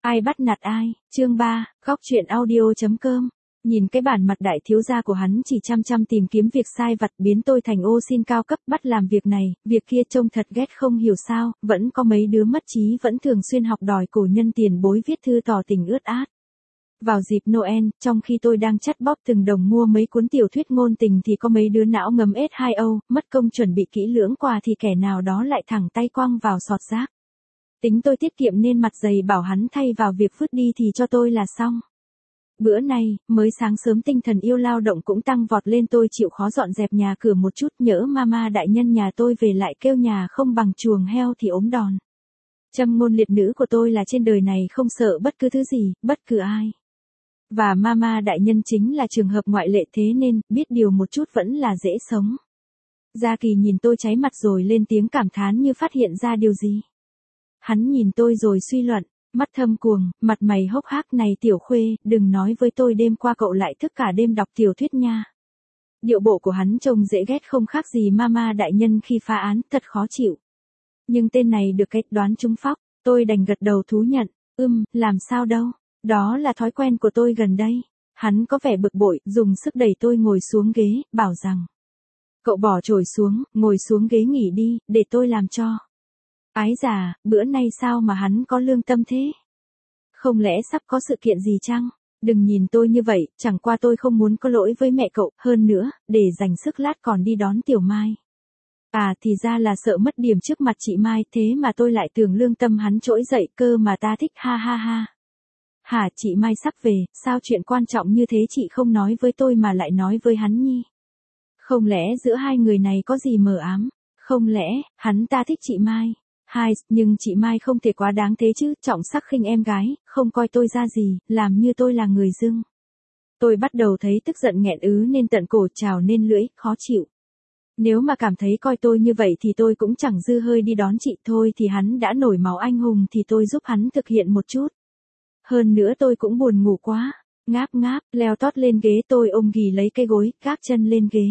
Ai bắt nạt ai, chương 3, góc truyện audio.com. Nhìn cái bản mặt đại thiếu gia của hắn chỉ chăm tìm kiếm việc sai vặt biến tôi thành ô xin cao cấp bắt làm việc này, việc kia trông thật ghét không hiểu sao, vẫn có mấy đứa mất trí vẫn thường xuyên học đòi cổ nhân tiền bối viết thư tỏ tình ướt át. Vào dịp Noel, trong khi tôi đang chắt bóp từng đồng mua mấy cuốn tiểu thuyết ngôn tình thì có mấy đứa não ngấm S2O, mất công chuẩn bị kỹ lưỡng quà thì kẻ nào đó lại thẳng tay quăng vào sọt rác. Tính tôi tiết kiệm nên mặt dày bảo hắn thay vào việc vứt đi thì cho tôi là xong. Bữa nay, mới sáng sớm tinh thần yêu lao động cũng tăng vọt lên tôi chịu khó dọn dẹp nhà cửa một chút nhỡ mama đại nhân nhà tôi về lại kêu nhà không bằng chuồng heo thì ốm đòn. Châm ngôn liệt nữ của tôi là trên đời này không sợ bất cứ thứ gì, bất cứ ai. Và mama đại nhân chính là trường hợp ngoại lệ thế nên, biết điều một chút vẫn là dễ sống. Gia Kỳ nhìn tôi cháy mặt rồi lên tiếng cảm thán như phát hiện ra điều gì. Hắn nhìn tôi rồi suy luận, mắt thâm cuồng, mặt mày hốc hác này Tiểu Khuê, đừng nói với tôi đêm qua cậu lại thức cả đêm đọc tiểu thuyết nha. Điệu bộ của hắn trông dễ ghét không khác gì mama đại nhân khi phá án, thật khó chịu. Nhưng tên này được cái đoán trúng phóc, tôi đành gật đầu thú nhận, làm sao đâu, đó là thói quen của tôi gần đây. Hắn có vẻ bực bội, dùng sức đẩy tôi ngồi xuống ghế, bảo rằng. Cậu bỏ chổi xuống, ngồi xuống ghế nghỉ đi, để tôi làm cho. Ái già, bữa nay sao mà hắn có lương tâm thế? Không lẽ sắp có sự kiện gì chăng? Đừng nhìn tôi như vậy, chẳng qua tôi không muốn có lỗi với mẹ cậu, hơn nữa, để dành sức lát còn đi đón Tiểu Mai. À thì ra là sợ mất điểm trước mặt chị Mai, thế mà tôi lại tưởng lương tâm hắn trỗi dậy cơ mà ta thích ha ha ha. Hả chị Mai sắp về, sao chuyện quan trọng như thế chị không nói với tôi mà lại nói với hắn nhi? Không lẽ giữa hai người này có gì mờ ám? Không lẽ, hắn ta thích chị Mai? Nhưng chị Mai không thể quá đáng thế chứ, trọng sắc khinh em gái, không coi tôi ra gì, làm như tôi là người dưng. Tôi bắt đầu thấy tức giận nghẹn nên tận cổ trào nên lưỡi, khó chịu. Nếu mà cảm thấy coi tôi như vậy thì tôi cũng chẳng dư hơi đi đón chị thôi thì hắn đã nổi máu anh hùng thì tôi giúp hắn thực hiện một chút. Hơn nữa tôi cũng buồn ngủ quá, ngáp, leo tót lên ghế tôi ôm ghì lấy cái gối, gác chân lên ghế.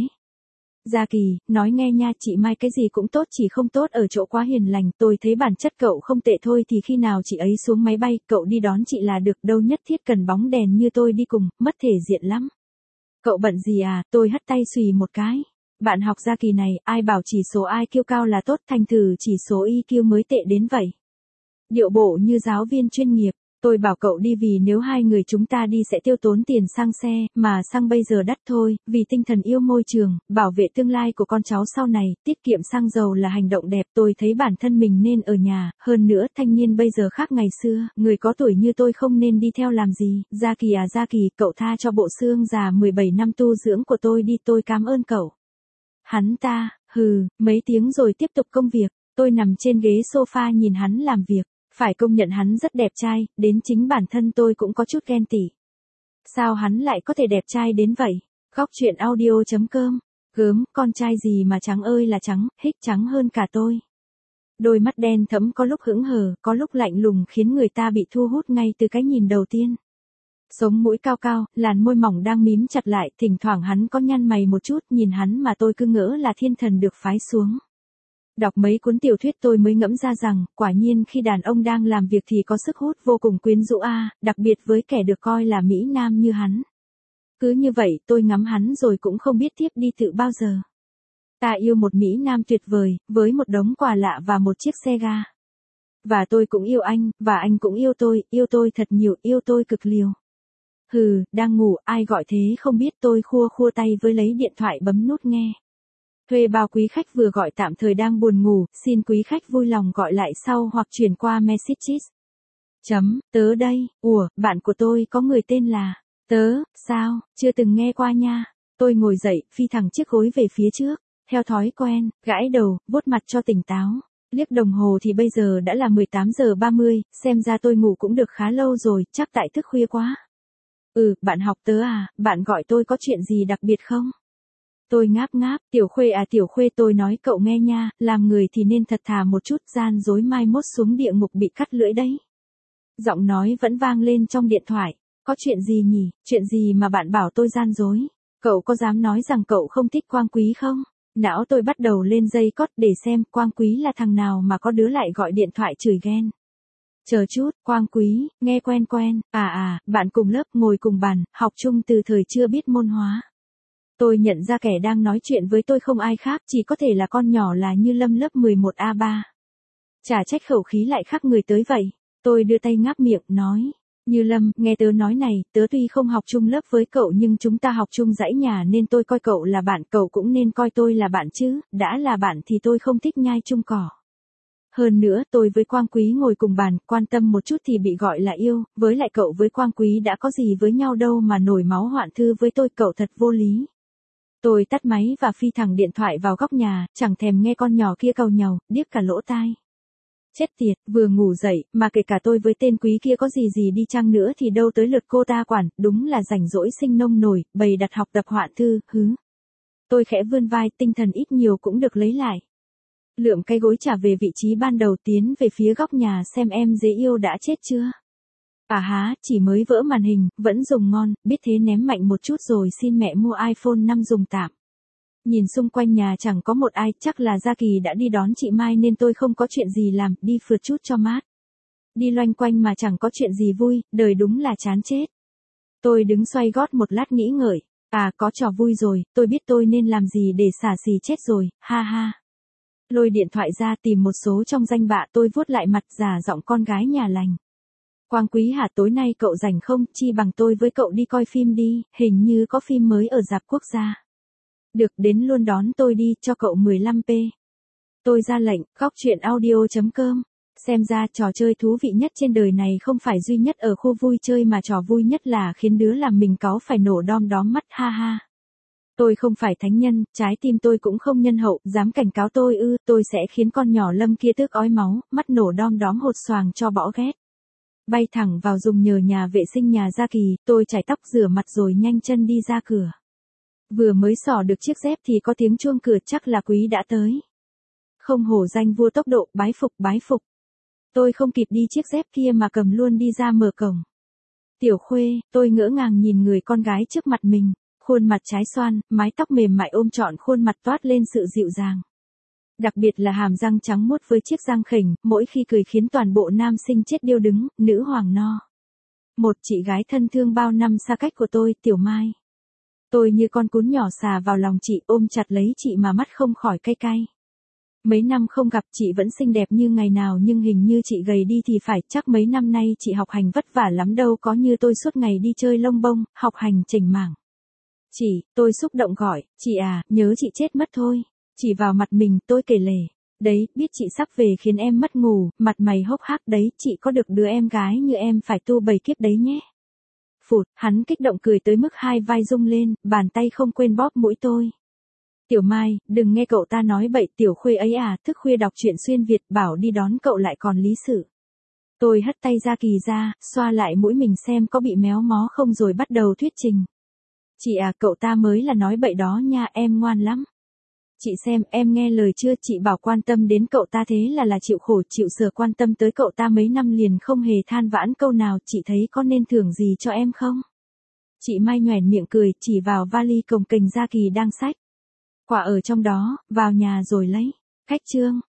Gia Kỳ, nói nghe nha chị Mai cái gì cũng tốt chỉ không tốt ở chỗ quá hiền lành, tôi thấy bản chất cậu không tệ thôi thì khi nào chị ấy xuống máy bay, cậu đi đón chị là được đâu nhất thiết cần bóng đèn như tôi đi cùng, mất thể diện lắm. Cậu bận gì à, tôi hất tay xùy một cái. Bạn học Gia Kỳ này, ai bảo chỉ số IQ cao là tốt thành thử chỉ số EQ mới tệ đến vậy. Điệu bộ như giáo viên chuyên nghiệp. Tôi bảo cậu đi vì nếu hai người chúng ta đi sẽ tiêu tốn tiền xăng xe, mà xăng bây giờ đắt thôi, vì tinh thần yêu môi trường, bảo vệ tương lai của con cháu sau này, tiết kiệm xăng dầu là hành động đẹp. Tôi thấy bản thân mình nên ở nhà, hơn nữa thanh niên bây giờ khác ngày xưa, người có tuổi như tôi không nên đi theo làm gì. Gia Kỳ à Gia Kỳ, cậu tha cho bộ xương già 17 năm tu dưỡng của tôi đi, tôi cảm ơn cậu. Hắn ta, mấy tiếng rồi tiếp tục công việc, tôi nằm trên ghế sofa nhìn hắn làm việc. Phải công nhận hắn rất đẹp trai, đến chính bản thân tôi cũng có chút ghen tị. Sao hắn lại có thể đẹp trai đến vậy? Góc truyện audio.com. Gớm, con trai gì mà trắng ơi là trắng, hích trắng hơn cả tôi. Đôi mắt đen thẫm có lúc hững hờ, có lúc lạnh lùng khiến người ta bị thu hút ngay từ cái nhìn đầu tiên. Sống mũi cao cao, làn môi mỏng đang mím chặt lại, thỉnh thoảng hắn có nhăn mày một chút, nhìn hắn mà tôi cứ ngỡ là thiên thần được phái xuống. Đọc mấy cuốn tiểu thuyết tôi mới ngẫm ra rằng, quả nhiên khi đàn ông đang làm việc thì có sức hút vô cùng quyến rũ đặc biệt với kẻ được coi là Mỹ Nam như hắn. Cứ như vậy tôi ngắm hắn rồi cũng không biết tiếp đi tự bao giờ. Ta yêu một Mỹ Nam tuyệt vời, với một đống quà lạ và một chiếc xe ga. Và tôi cũng yêu anh, và anh cũng yêu tôi thật nhiều, yêu tôi cực liều. Đang ngủ, ai gọi thế không biết tôi khua tay với lấy điện thoại bấm nút nghe. Thuê bao quý khách vừa gọi tạm thời đang buồn ngủ, xin quý khách vui lòng gọi lại sau hoặc chuyển qua messages. Tớ đây, bạn của tôi có người tên là, sao, chưa từng nghe qua nha. Tôi ngồi dậy, phi thẳng chiếc gối về phía trước, theo thói quen, gãi đầu, vuốt mặt cho tỉnh táo. Liếc đồng hồ thì bây giờ đã là 18:30, xem ra tôi ngủ cũng được khá lâu rồi, chắc tại thức khuya quá. Bạn học tớ à, bạn gọi tôi có chuyện gì đặc biệt không? Tôi ngáp, Tiểu Khuê à Tiểu Khuê tôi nói cậu nghe nha, làm người thì nên thật thà một chút, gian dối mai mốt xuống địa ngục bị cắt lưỡi đấy. Giọng nói vẫn vang lên trong điện thoại, có chuyện gì nhỉ, chuyện gì mà bạn bảo tôi gian dối, cậu có dám nói rằng cậu không thích Quang Quý không? Não tôi bắt đầu lên dây cót để xem Quang Quý là thằng nào mà có đứa lại gọi điện thoại chửi ghen. Chờ chút, Quang Quý, nghe quen quen, bạn cùng lớp, ngồi cùng bàn, học chung từ thời chưa biết môn hóa. Tôi nhận ra kẻ đang nói chuyện với tôi không ai khác, chỉ có thể là con nhỏ là Như Lâm lớp 11A3. Chả trách khẩu khí lại khác người tới vậy. Tôi đưa tay ngáp miệng, nói. Như Lâm, nghe tớ nói này, tớ tuy không học chung lớp với cậu nhưng chúng ta học chung dãy nhà nên tôi coi cậu là bạn, cậu cũng nên coi tôi là bạn chứ, đã là bạn thì tôi không thích nhai chung cỏ. Hơn nữa, tôi với Quang Quý ngồi cùng bàn, quan tâm một chút thì bị gọi là yêu, với lại cậu với Quang Quý đã có gì với nhau đâu mà nổi máu hoạn thư với tôi, cậu thật vô lý. Tôi tắt máy và phi thẳng điện thoại vào góc nhà, chẳng thèm nghe con nhỏ kia càu nhàu, điếc cả lỗ tai. Chết tiệt, vừa ngủ dậy, mà kể cả tôi với tên Quý kia có gì đi chăng nữa thì đâu tới lượt cô ta quản, đúng là rảnh rỗi sinh nông nổi, bày đặt học tập hoạn thư, hứ. Tôi khẽ vươn vai, tinh thần ít nhiều cũng được lấy lại. Lượm cái gối trả về vị trí ban đầu, tiến về phía góc nhà xem em dễ yêu đã chết chưa. Chỉ mới vỡ màn hình, vẫn dùng ngon, biết thế ném mạnh một chút rồi xin mẹ mua iPhone 5 dùng tạm. Nhìn xung quanh nhà chẳng có một ai, chắc là Gia Kỳ đã đi đón chị Mai nên tôi không có chuyện gì làm, đi phượt chút cho mát. Đi loanh quanh mà chẳng có chuyện gì vui, đời đúng là chán chết. Tôi đứng xoay gót một lát nghĩ ngợi, có trò vui rồi, tôi biết tôi nên làm gì để xả xì chết rồi, ha ha. Lôi điện thoại ra tìm một số trong danh bạ, tôi vuốt lại mặt giả giọng con gái nhà lành. Quang Quý hả, tối nay cậu rảnh không, chi bằng tôi với cậu đi coi phim đi, hình như có phim mới ở rạp quốc gia. Được, đến luôn đón tôi đi, cho cậu 15p. Tôi ra lệnh, góc truyện audio.com. Xem ra trò chơi thú vị nhất trên đời này không phải duy nhất ở khu vui chơi mà trò vui nhất là khiến đứa làm mình cáu phải nổ đom đóm mắt, ha ha. Tôi không phải thánh nhân, trái tim tôi cũng không nhân hậu, dám cảnh cáo tôi ư, tôi sẽ khiến con nhỏ Lâm kia tức ói máu, mắt nổ đom đóm hột xoàng cho bỏ ghét. Bay thẳng vào dùng nhờ nhà vệ sinh nhà Gia Kỳ, tôi chải tóc rửa mặt rồi nhanh chân đi ra cửa. Vừa mới xỏ được chiếc dép thì có tiếng chuông cửa, chắc là Quý đã tới. Không hổ danh vua tốc độ, bái phục bái phục. Tôi không kịp đi chiếc dép kia mà cầm luôn đi ra mở cổng. Tiểu Khuê, tôi ngỡ ngàng nhìn người con gái trước mặt mình, khuôn mặt trái xoan, mái tóc mềm mại ôm trọn khuôn mặt toát lên sự dịu dàng. Đặc biệt là hàm răng trắng muốt với chiếc răng khểnh, mỗi khi cười khiến toàn bộ nam sinh chết điêu đứng, nữ hoàng no. Một chị gái thân thương bao năm xa cách của tôi, Tiểu Mai. Tôi như con cún nhỏ xà vào lòng chị, ôm chặt lấy chị mà mắt không khỏi cay cay. Mấy năm không gặp chị vẫn xinh đẹp như ngày nào nhưng hình như chị gầy đi thì phải, chắc mấy năm nay chị học hành vất vả lắm đâu có như tôi suốt ngày đi chơi lông bông, học hành chỉnh mảng. Chị, tôi xúc động gọi, chị à, nhớ chị chết mất thôi. Chỉ vào mặt mình, tôi kể lể. Đấy, biết chị sắp về khiến em mất ngủ, mặt mày hốc hác đấy, chị có được đứa em gái như em phải tu 7 kiếp đấy nhé. Phụt, hắn kích động cười tới mức hai vai rung lên, bàn tay không quên bóp mũi tôi. Tiểu Mai, đừng nghe cậu ta nói bậy, Tiểu Khuê ấy thức khuya đọc truyện xuyên Việt, bảo đi đón cậu lại còn lý sự. Tôi hất tay Gia Kỳ ra, xoa lại mũi mình xem có bị méo mó không rồi bắt đầu thuyết trình. Chị cậu ta mới là nói bậy đó nha, em ngoan lắm. Chị xem, em nghe lời chưa, chị bảo quan tâm đến cậu ta thế là chịu khổ chịu sở, quan tâm tới cậu ta mấy năm liền không hề than vãn câu nào, chị thấy có nên thưởng gì cho em không? Chị Mai nhoẻn miệng cười, chỉ vào vali cồng kềnh Gia Kỳ đang xách. Quả ở trong đó, vào nhà rồi lấy. Khách trương,